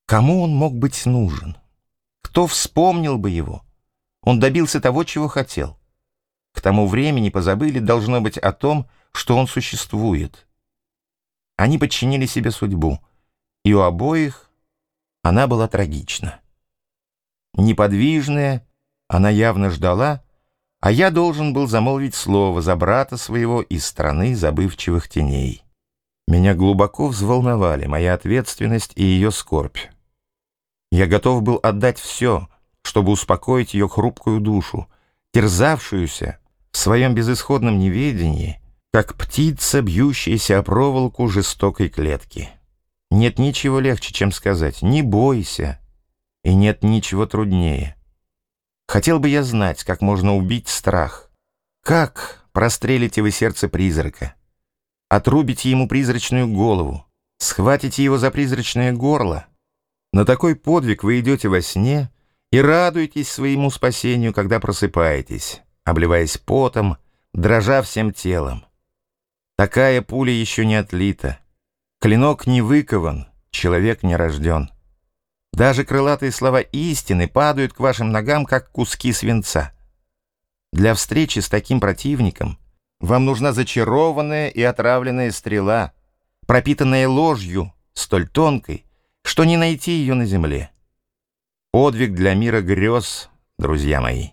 Кому он мог быть нужен? Кто вспомнил бы его? Он добился того, чего хотел. К тому времени позабыли, должно быть, о том, что он существует. Они подчинили себе судьбу, и у обоих она была трагична. Неподвижная, она явно ждала, а я должен был замолвить слово за брата своего из страны забывчивых теней. Меня глубоко взволновали моя ответственность и ее скорбь. Я готов был отдать все, чтобы успокоить ее хрупкую душу, терзавшуюся в своем безысходном неведении, как птица, бьющаяся о проволоку жестокой клетки. Нет ничего легче, чем сказать «не бойся», и нет ничего труднее. Хотел бы я знать, как можно убить страх, как прострелите вы сердце призрака, отрубите ему призрачную голову, схватите его за призрачное горло. На такой подвиг вы идете во сне и радуетесь своему спасению, когда просыпаетесь, обливаясь потом, дрожа всем телом. Такая пуля еще не отлита, клинок не выкован, человек не рожден. Даже крылатые слова истины падают к вашим ногам, как куски свинца. Для встречи с таким противником вам нужна зачарованная и отравленная стрела, пропитанная ложью, столь тонкой, что не найти ее на земле. Подвиг для мира грез, друзья мои.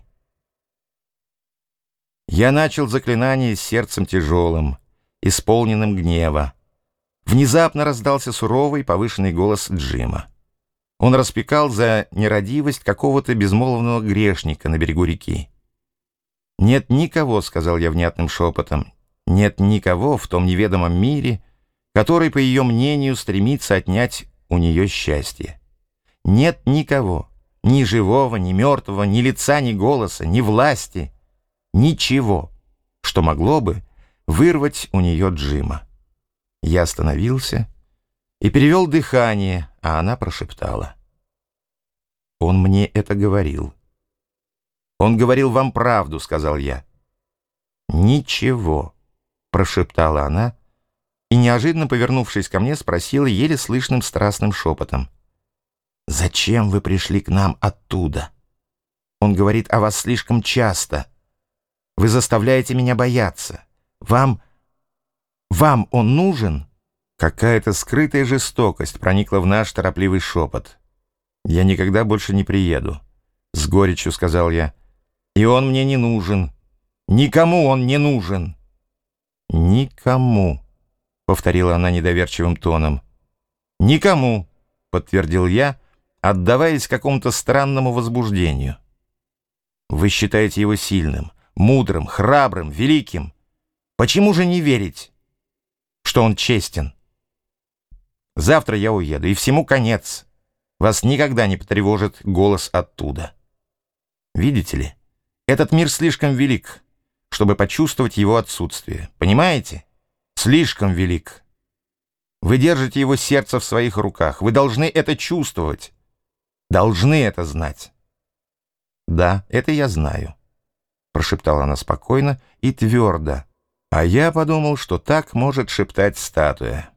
Я начал заклинание с сердцем тяжелым, исполненным гнева. Внезапно раздался суровый повышенный голос Джима. Он распекал за нерадивость какого-то безмолвного грешника на берегу реки. «Нет никого, — сказал я внятным шепотом, — нет никого в том неведомом мире, который, по ее мнению, стремится отнять у нее счастье. Нет никого, ни живого, ни мертвого, ни лица, ни голоса, ни власти, ничего, что могло бы вырвать у нее Джима». Я остановился и перевел дыхание, а она прошептала. «Он мне это говорил». «Он говорил вам правду», — сказал я. «Ничего», — прошептала она, и, неожиданно повернувшись ко мне, спросила еле слышным страстным шепотом. «Зачем вы пришли к нам оттуда? Он говорит о вас слишком часто. Вы заставляете меня бояться. Вам он нужен?» Какая-то скрытая жестокость проникла в наш торопливый шепот. «Я никогда больше не приеду», — с горечью сказал я. «И он мне не нужен. Никому он не нужен». «Никому», — повторила она недоверчивым тоном. «Никому», — подтвердил я, отдаваясь какому-то странному возбуждению. «Вы считаете его сильным, мудрым, храбрым, великим. Почему же не верить, что он честен? Завтра я уеду, и всему конец. Вас никогда не потревожит голос оттуда. Видите ли, этот мир слишком велик, чтобы почувствовать его отсутствие. Понимаете? Слишком велик. Вы держите его сердце в своих руках. Вы должны это чувствовать. Должны это знать». «Да, это я знаю», — прошептала она спокойно и твердо, а я подумал, что так может шептать статуя.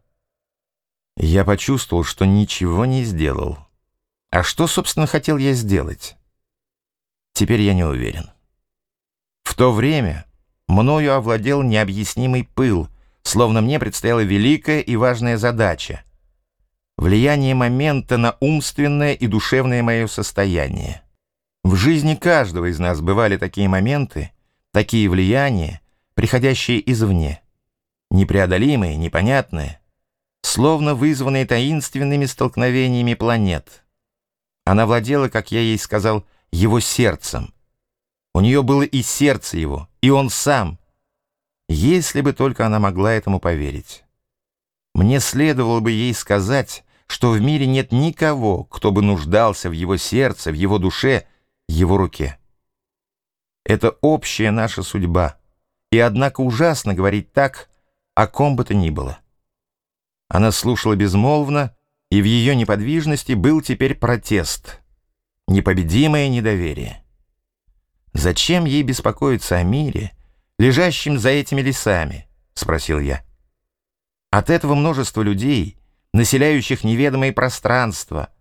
Я почувствовал, что ничего не сделал. А что, собственно, хотел я сделать? Теперь я не уверен. В то время мною овладел необъяснимый пыл, словно мне предстояла великая и важная задача — влияние момента на умственное и душевное мое состояние. В жизни каждого из нас бывали такие моменты, такие влияния, приходящие извне, непреодолимые, непонятные, словно вызванные таинственными столкновениями планет. Она владела, как я ей сказал, его сердцем. У нее было и сердце его, и он сам. Если бы только она могла этому поверить. Мне следовало бы ей сказать, что в мире нет никого, кто бы нуждался в его сердце, в его душе, его руке. Это общая наша судьба, и однако ужасно говорить так о ком бы то ни было. Она слушала безмолвно, и в ее неподвижности был теперь протест, непобедимое недоверие. «Зачем ей беспокоиться о мире, лежащем за этими лесами?» — спросил я. «От этого множества людей, населяющих неведомые пространства,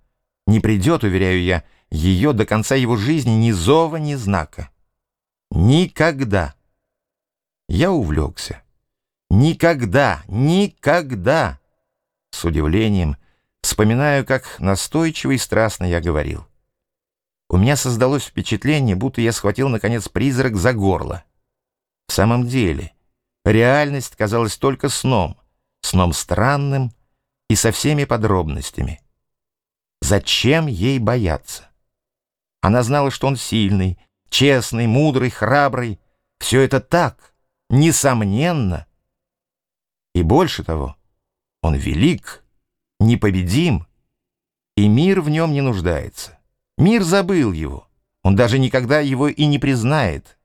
Не придет, уверяю я, ее до конца его жизни ни зова, ни знака. Никогда. Я увлекся. Никогда, никогда. С удивлением вспоминаю, как настойчиво и страстно я говорил. У меня создалось впечатление, будто я схватил, наконец, призрак за горло. В самом деле, реальность казалась только сном, сном странным и со всеми подробностями. Зачем ей бояться? Она знала, что он сильный, честный, мудрый, храбрый. Все это так, несомненно. И больше того, он велик, непобедим, и мир в нем не нуждается. Мир забыл его, он даже никогда его и не признает.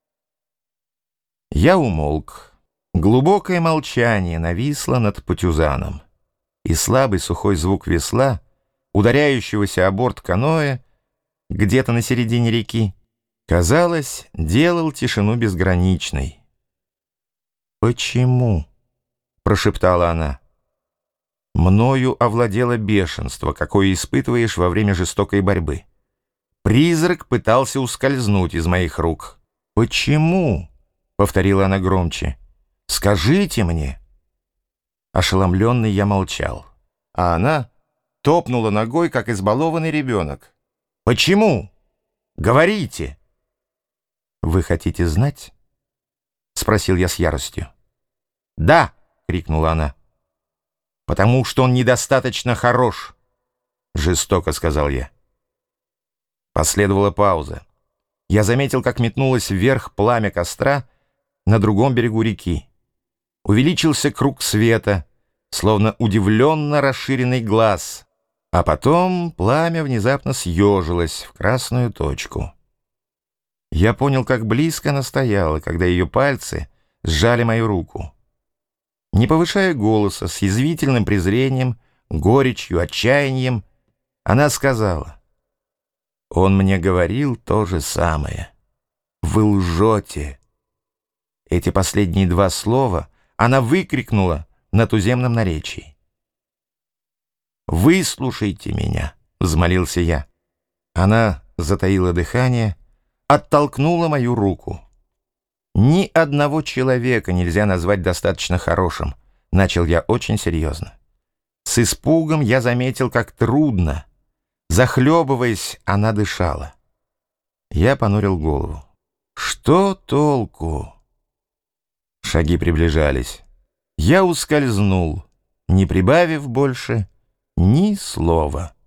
Я умолк. Глубокое молчание нависло над Путюзаном, и слабый сухой звук весла, ударяющегося о борт каноэ, где-то на середине реки, казалось, делал тишину безграничной. «Почему?» — прошептала она. «Мною овладело бешенство, какое испытываешь во время жестокой борьбы. Призрак пытался ускользнуть из моих рук. Почему?» — повторила она громче. «Скажите мне!» Ошеломленный я молчал, а она топнула ногой, как избалованный ребенок. «Почему? Говорите!» «Вы хотите знать?» — спросил я с яростью. «Да!» — крикнула она. «Потому что он недостаточно хорош!» — жестоко сказал я. Последовала пауза. Я заметил, как метнулось вверх пламя костра на другом берегу реки. Увеличился круг света, словно удивленно расширенный глаз, а потом пламя внезапно съежилось в красную точку. Я понял, как близко она стояла, когда ее пальцы сжали мою руку. Не повышая голоса, с язвительным презрением, горечью, отчаянием, она сказала: «Он мне говорил то же самое. Вы лжете». Эти последние два слова она выкрикнула на туземном наречии. «Выслушайте меня», — взмолился я. Она затаила дыхание, оттолкнула мою руку. «Ни одного человека нельзя назвать достаточно хорошим», — начал я очень серьезно. С испугом я заметил, как трудно, захлебываясь, она дышала. Я понурил голову. «Что толку?» Шаги приближались. Я ускользнул, не прибавив больше ни слова.